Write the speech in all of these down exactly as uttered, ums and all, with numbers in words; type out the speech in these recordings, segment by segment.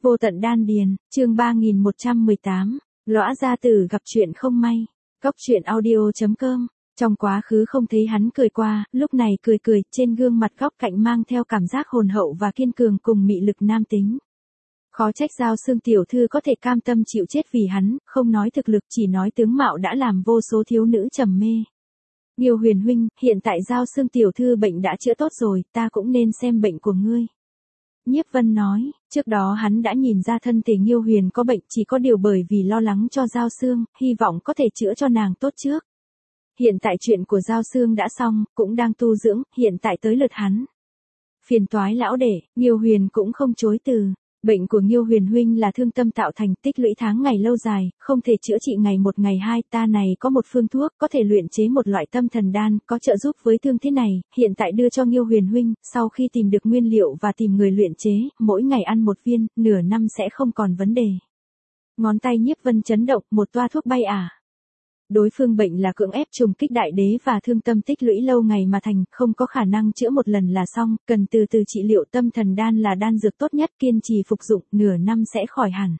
Vô tận đan điền, chương ba nghìn một trăm mười tám, Lõa gia tử gặp chuyện không may. Cốc truyện audio chấm com. Trong quá khứ không thấy hắn cười qua, lúc này cười cười, trên gương mặt góc cạnh mang theo cảm giác hồn hậu và kiên cường cùng mị lực nam tính. Khó trách Giao Sương tiểu thư có thể cam tâm chịu chết vì hắn, không nói thực lực chỉ nói tướng mạo đã làm vô số thiếu nữ trầm mê. Nghiêu Huyền huynh, hiện tại Giao Sương tiểu thư bệnh đã chữa tốt rồi, ta cũng nên xem bệnh của ngươi. Nhiếp Vân nói, trước đó hắn đã nhìn ra thân thể Nghiêu Huyền có bệnh, chỉ có điều bởi vì lo lắng cho Giao Sương, hy vọng có thể chữa cho nàng tốt trước. Hiện tại chuyện của Giao Sương đã xong, cũng đang tu dưỡng, hiện tại tới lượt hắn. Phiền toái lão đệ, Nghiêu Huyền cũng không chối từ. Bệnh của Nghiêu Huyền huynh là thương tâm tạo thành, tích lũy tháng ngày lâu dài, không thể chữa trị ngày một ngày hai, ta này có một phương thuốc, có thể luyện chế một loại tâm thần đan, có trợ giúp với thương thế này, hiện tại đưa cho Nghiêu Huyền huynh, sau khi tìm được nguyên liệu và tìm người luyện chế, mỗi ngày ăn một viên, nửa năm sẽ không còn vấn đề. Ngón tay Nhiếp Vân chấn động, một toa thuốc bay à. Đối phương bệnh là cưỡng ép trùng kích đại đế và thương tâm tích lũy lâu ngày mà thành, không có khả năng chữa một lần là xong, cần từ từ trị liệu. Tâm thần đan là đan dược tốt nhất, kiên trì phục dụng, nửa năm sẽ khỏi hẳn.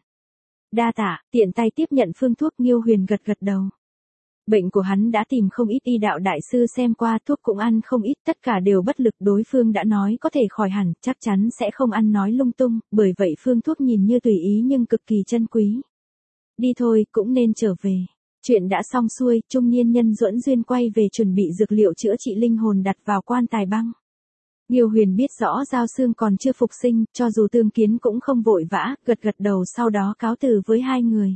Đa tạ, tiện tay tiếp nhận phương thuốc. Nghiêu Huyền gật gật đầu. Bệnh của hắn đã tìm không ít y đạo đại sư xem qua, thuốc cũng ăn không ít, tất cả đều bất lực. Đối phương đã nói có thể khỏi hẳn, chắc chắn sẽ không ăn nói lung tung, bởi vậy phương thuốc nhìn như tùy ý nhưng cực kỳ chân quý. Đi thôi, cũng nên trở về. Chuyện đã xong xuôi, trung niên nhân Duẫn Duyên quay về chuẩn bị dược liệu chữa trị linh hồn đặt vào quan tài băng. Nghiêu Huyền biết rõ Giao Sương còn chưa phục sinh, cho dù tương kiến cũng không vội vã, gật gật đầu sau đó cáo từ với hai người.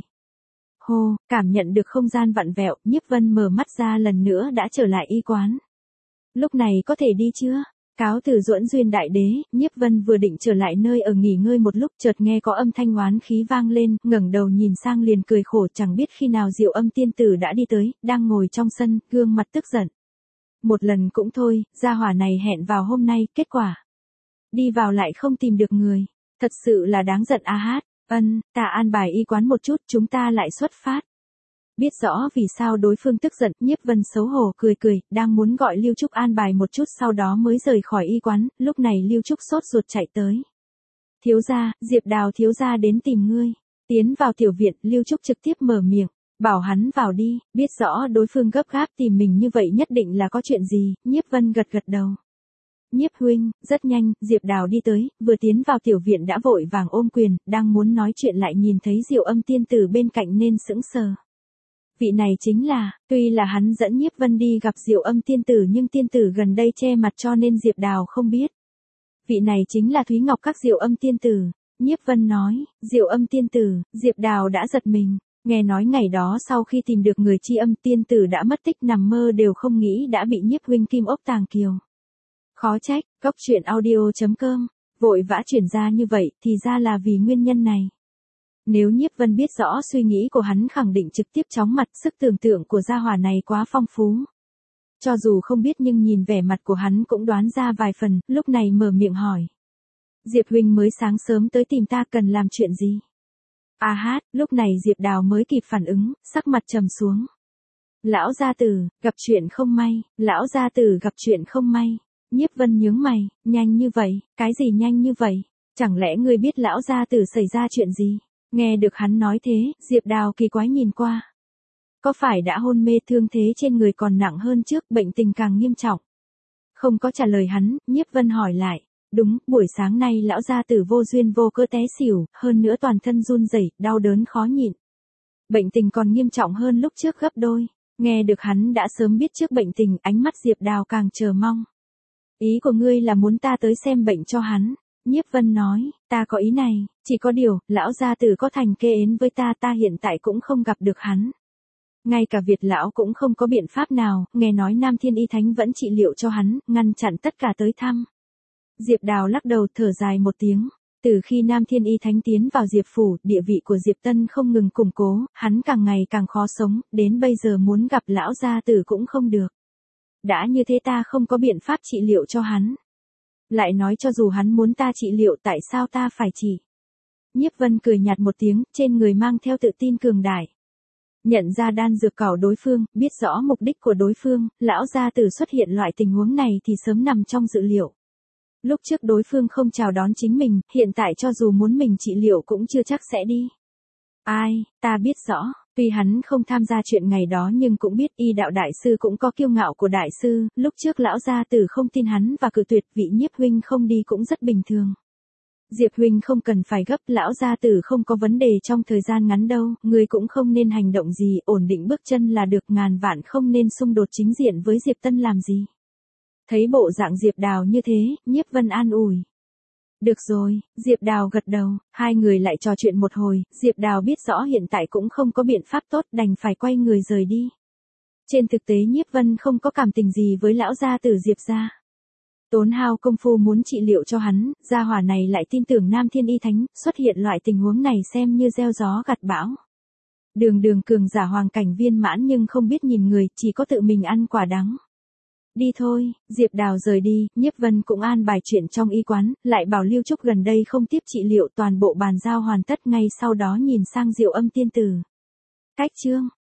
Hô, cảm nhận được không gian vặn vẹo, Nhiếp Vân mở mắt ra lần nữa đã trở lại y quán. Lúc này có thể đi chưa? Cáo từ Duẫn Duyên đại đế, Nhiếp Vân vừa định trở lại nơi ở nghỉ ngơi một lúc, chợt nghe có âm thanh oán khí vang lên, ngẩng đầu nhìn sang liền cười khổ, chẳng biết khi nào Diệu Âm tiên tử đã đi tới, đang ngồi trong sân, gương mặt tức giận. Một lần cũng thôi, gia hỏa này hẹn vào hôm nay, kết quả đi vào lại không tìm được người, thật sự là đáng giận a hát. Ân, ta an bài y quán một chút, chúng ta lại xuất phát. Biết rõ vì sao đối phương tức giận, Nhiếp Vân xấu hổ cười cười, đang muốn gọi Lưu Trúc an bài một chút sau đó mới rời khỏi y quán, lúc này Lưu Trúc sốt ruột chạy tới. Thiếu gia, Diệp Đào thiếu gia đến tìm ngươi. Tiến vào tiểu viện, Lưu Trúc trực tiếp mở miệng, bảo hắn vào đi, biết rõ đối phương gấp gáp tìm mình như vậy nhất định là có chuyện gì, Nhiếp Vân gật gật đầu. Nhiếp huynh, rất nhanh, Diệp Đào đi tới, vừa tiến vào tiểu viện đã vội vàng ôm quyền, đang muốn nói chuyện lại nhìn thấy Diệu Âm tiên tử bên cạnh nên sững sờ. Vị này chính là, tuy là hắn dẫn Nhiếp Vân đi gặp Diệu Âm tiên tử nhưng tiên tử gần đây che mặt cho nên Diệp Đào không biết. Vị này chính là Thúy Ngọc Các Diệu Âm tiên tử. Nhiếp Vân nói, Diệu Âm tiên tử, Diệp Đào đã giật mình, nghe nói ngày đó sau khi tìm được người tri âm tiên tử đã mất tích, nằm mơ đều không nghĩ đã bị Nhiếp huynh kim ốc tàng kiều. Khó trách, cốc truyện audio chấm com, vội vã chuyển ra như vậy thì ra là vì nguyên nhân này. Nếu Nhiếp Vân biết rõ suy nghĩ của hắn khẳng định trực tiếp chóng mặt, sức tưởng tượng của gia hỏa này quá phong phú. Cho dù không biết nhưng nhìn vẻ mặt của hắn cũng đoán ra vài phần, lúc này mở miệng hỏi. Diệp huynh mới sáng sớm tới tìm ta cần làm chuyện gì? A hát, lúc này Diệp Đào mới kịp phản ứng, sắc mặt trầm xuống. Lão gia tử, gặp chuyện không may, lão gia tử gặp chuyện không may. Nhiếp Vân nhướng mày, nhanh như vậy, cái gì nhanh như vậy? Chẳng lẽ ngươi biết lão gia tử xảy ra chuyện gì? Nghe được hắn nói thế, Diệp Đào kỳ quái nhìn qua. Có phải đã hôn mê, thương thế trên người còn nặng hơn trước, bệnh tình càng nghiêm trọng? Không có trả lời hắn, Nhiếp Vân hỏi lại. Đúng, buổi sáng nay lão gia tử vô duyên vô cớ té xỉu, hơn nữa toàn thân run rẩy, đau đớn khó nhịn. Bệnh tình còn nghiêm trọng hơn lúc trước gấp đôi. Nghe được hắn đã sớm biết trước bệnh tình, ánh mắt Diệp Đào càng chờ mong. Ý của ngươi là muốn ta tới xem bệnh cho hắn? Nhiếp Vân nói, ta có ý này, chỉ có điều, lão gia tử có thành kê ến với ta, ta hiện tại cũng không gặp được hắn. Ngay cả Việt lão cũng không có biện pháp nào, nghe nói Nam Thiên Y Thánh vẫn trị liệu cho hắn, ngăn chặn tất cả tới thăm. Diệp Đào lắc đầu thở dài một tiếng, từ khi Nam Thiên Y Thánh tiến vào Diệp phủ, địa vị của Diệp Tân không ngừng củng cố, hắn càng ngày càng khó sống, đến bây giờ muốn gặp lão gia tử cũng không được. Đã như thế ta không có biện pháp trị liệu cho hắn. Lại nói cho dù hắn muốn ta trị liệu tại sao ta phải trị? Nhiếp Vân cười nhạt một tiếng, trên người mang theo tự tin cường đại. Nhận ra đan dược cảo đối phương, biết rõ mục đích của đối phương, lão gia tử xuất hiện loại tình huống này thì sớm nằm trong dự liệu. Lúc trước đối phương không chào đón chính mình, hiện tại cho dù muốn mình trị liệu cũng chưa chắc sẽ đi. Ai, ta biết rõ, tuy hắn không tham gia chuyện ngày đó nhưng cũng biết y đạo đại sư cũng có kiêu ngạo của đại sư, lúc trước lão gia tử không tin hắn và cự tuyệt, vị Nhiếp huynh không đi cũng rất bình thường. Diệp huynh không cần phải gấp, lão gia tử không có vấn đề trong thời gian ngắn đâu, người cũng không nên hành động gì, ổn định bước chân là được, ngàn vạn không nên xung đột chính diện với Diệp Tân làm gì. Thấy bộ dạng Diệp Đào như thế, Nhiếp Vân an ủi. Được rồi, Diệp Đào gật đầu, hai người lại trò chuyện một hồi, Diệp Đào biết rõ hiện tại cũng không có biện pháp tốt, đành phải quay người rời đi. Trên thực tế Nhiếp Vân không có cảm tình gì với lão gia tử Diệp gia. Tốn hao công phu muốn trị liệu cho hắn, gia hỏa này lại tin tưởng Nam Thiên Y Thánh, xuất hiện loại tình huống này xem như gieo gió gặt bão. Đường đường cường giả hoàng cảnh viên mãn nhưng không biết nhìn người, chỉ có tự mình ăn quả đắng. Đi thôi, Diệp Đào rời đi, Nhiếp Vân cũng an bài chuyện trong y quán, lại bảo Lưu Trúc gần đây không tiếp trị liệu, toàn bộ bàn giao hoàn tất, ngay sau đó nhìn sang Diệu Âm tiên tử. Cách chương